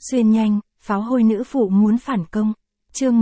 Xuyên nhanh, pháo hôi nữ phụ muốn phản công. Chương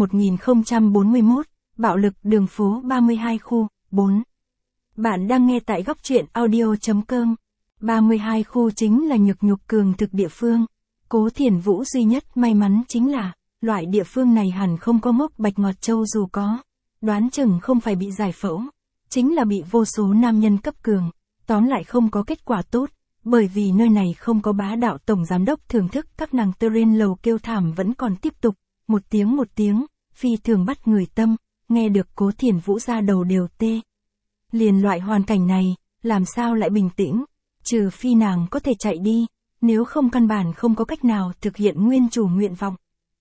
1041, bạo lực đường phố 32 khu, 4. Bạn đang nghe tại góc truyện audio.com. 32 khu chính là nhược nhục cường thực địa phương. Cố Thiển Vũ duy nhất may mắn chính là, loại địa phương này hẳn không có mốc bạch ngọt châu, dù có. Đoán chừng không phải bị giải phẫu, chính là bị vô số nam nhân cấp cường. Tóm lại không có kết quả tốt, bởi vì nơi này không có bá đạo tổng giám đốc thưởng thức các nàng trên lầu kêu thảm vẫn còn tiếp tục, một tiếng, phi thường bắt người tâm, nghe được Cố Thiển Vũ ra đầu đều tê. Liền loại hoàn cảnh này, làm sao lại bình tĩnh, trừ phi nàng có thể chạy đi, nếu không căn bản không có cách nào thực hiện nguyên chủ nguyện vọng.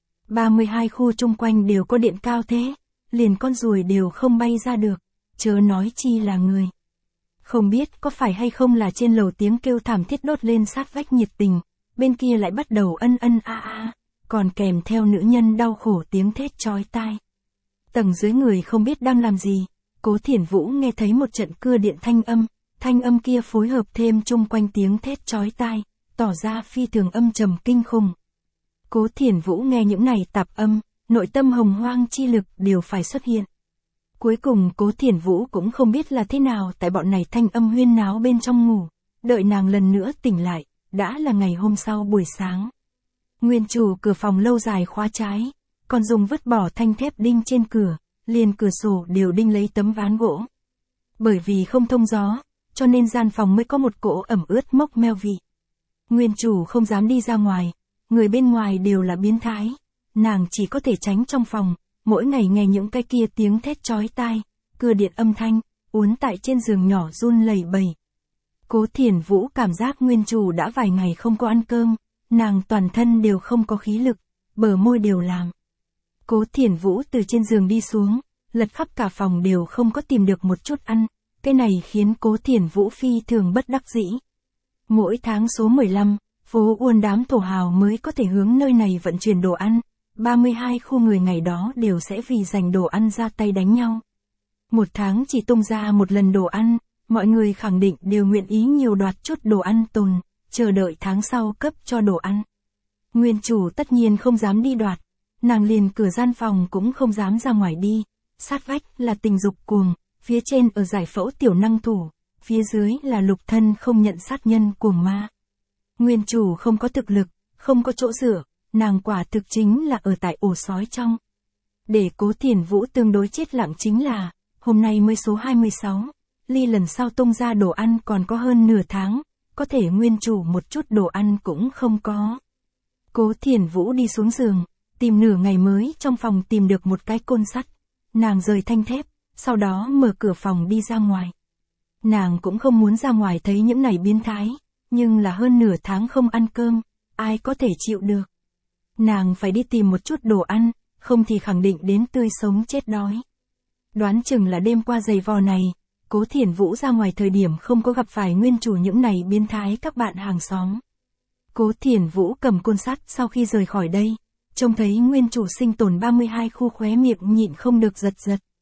32 khu chung quanh đều có điện cao thế, liền con ruồi đều không bay ra được, chớ nói chi là người. Không biết có phải hay không là trên lầu tiếng kêu thảm thiết đốt lên sát vách nhiệt tình, bên kia lại bắt đầu ân a, còn kèm theo nữ nhân đau khổ tiếng thét chói tai. Tầng dưới người không biết đang làm gì, Cố Thiển Vũ nghe thấy một trận cưa điện thanh âm kia phối hợp thêm chung quanh tiếng thét chói tai, tỏ ra phi thường âm trầm kinh khủng. Cố Thiển Vũ nghe những này tạp âm, nội tâm hồng hoang chi lực đều phải xuất hiện. Cuối cùng Cố Thiển Vũ cũng không biết là thế nào tại bọn này thanh âm huyên náo bên trong ngủ, đợi nàng lần nữa tỉnh lại, đã là ngày hôm sau buổi sáng. Nguyên chủ cửa phòng lâu dài khóa trái, còn dùng vứt bỏ thanh thép đinh trên cửa, liền cửa sổ đều đinh lấy tấm ván gỗ. Bởi vì không thông gió, cho nên gian phòng mới có một cỗ ẩm ướt mốc meo vị. Nguyên chủ không dám đi ra ngoài, người bên ngoài đều là biến thái, nàng chỉ có thể tránh trong phòng, mỗi ngày nghe những cái kia tiếng thét chói tai, cưa điện âm thanh, uốn tại trên giường nhỏ run lẩy bẩy. Cố Thiển Vũ cảm giác nguyên chủ đã vài ngày không có ăn cơm, nàng toàn thân đều không có khí lực, bờ môi đều làm. Cố Thiển Vũ từ trên giường đi xuống, lật khắp cả phòng đều không có tìm được một chút ăn, cái này khiến Cố Thiển Vũ phi thường bất đắc dĩ. Mỗi tháng số 15, phố Uôn đám thổ hào mới có thể hướng nơi này vận chuyển đồ ăn, 32 khu người ngày đó đều sẽ vì giành đồ ăn ra tay đánh nhau. Một tháng chỉ tung ra một lần đồ ăn, mọi người khẳng định đều nguyện ý nhiều đoạt chút đồ ăn tồn, chờ đợi tháng sau cấp cho đồ ăn. Nguyên chủ tất nhiên không dám đi đoạt, nàng liền cửa gian phòng cũng không dám ra ngoài đi, sát vách là tình dục cuồng, phía trên ở giải phẫu tiểu năng thủ, phía dưới là lục thân không nhận sát nhân cuồng ma. Nguyên chủ không có thực lực, không có chỗ dựa, nàng quả thực chính là ở tại ổ sói trong. Để Cố Thiển Vũ tương đối chết lặng chính là, hôm nay mới số 26, ly lần sau tung ra đồ ăn còn có hơn nửa tháng, có thể nguyên chủ một chút đồ ăn cũng không có. Cố Thiển Vũ đi xuống giường, tìm nửa ngày mới trong phòng tìm được một cái côn sắt, nàng rời thanh thép, sau đó mở cửa phòng đi ra ngoài. Nàng cũng không muốn ra ngoài thấy những này biến thái, nhưng là hơn nửa tháng không ăn cơm, ai có thể chịu được. Nàng phải đi tìm một chút đồ ăn, không thì khẳng định đến tươi sống chết đói. Đoán chừng là đêm qua giày vò này, Cố Thiển Vũ ra ngoài thời điểm không có gặp phải nguyên chủ những này biến thái các bạn hàng xóm. Cố Thiển Vũ cầm côn sắt sau khi rời khỏi đây, trông thấy nguyên chủ sinh tồn 32 khu khóe miệng nhịn không được giật.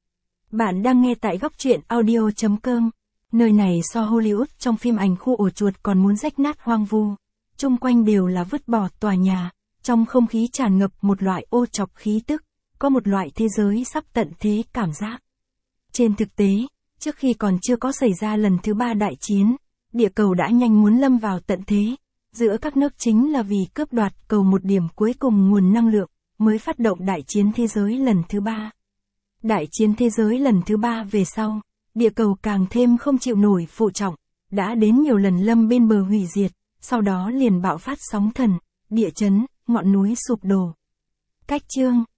Bạn đang nghe tại góc truyện audio.com. Nơi này so Hollywood trong phim ảnh khu ổ chuột còn muốn rách nát hoang vu. Chung quanh đều là vứt bỏ tòa nhà, trong không khí tràn ngập một loại ô trọc khí tức, có một loại thế giới sắp tận thế cảm giác. Trên thực tế, trước khi còn chưa có xảy ra lần thứ 3 đại chiến, địa cầu đã nhanh muốn lâm vào tận thế. Giữa các nước chính là vì cướp đoạt cầu một điểm cuối cùng nguồn năng lượng, mới phát động đại chiến thế giới lần thứ 3. Đại chiến thế giới lần thứ 3 về sau, địa cầu càng thêm không chịu nổi phụ trọng, đã đến nhiều lần lâm bên bờ hủy diệt, sau đó liền bạo phát sóng thần, địa chấn, ngọn núi sụp đổ. Cách chương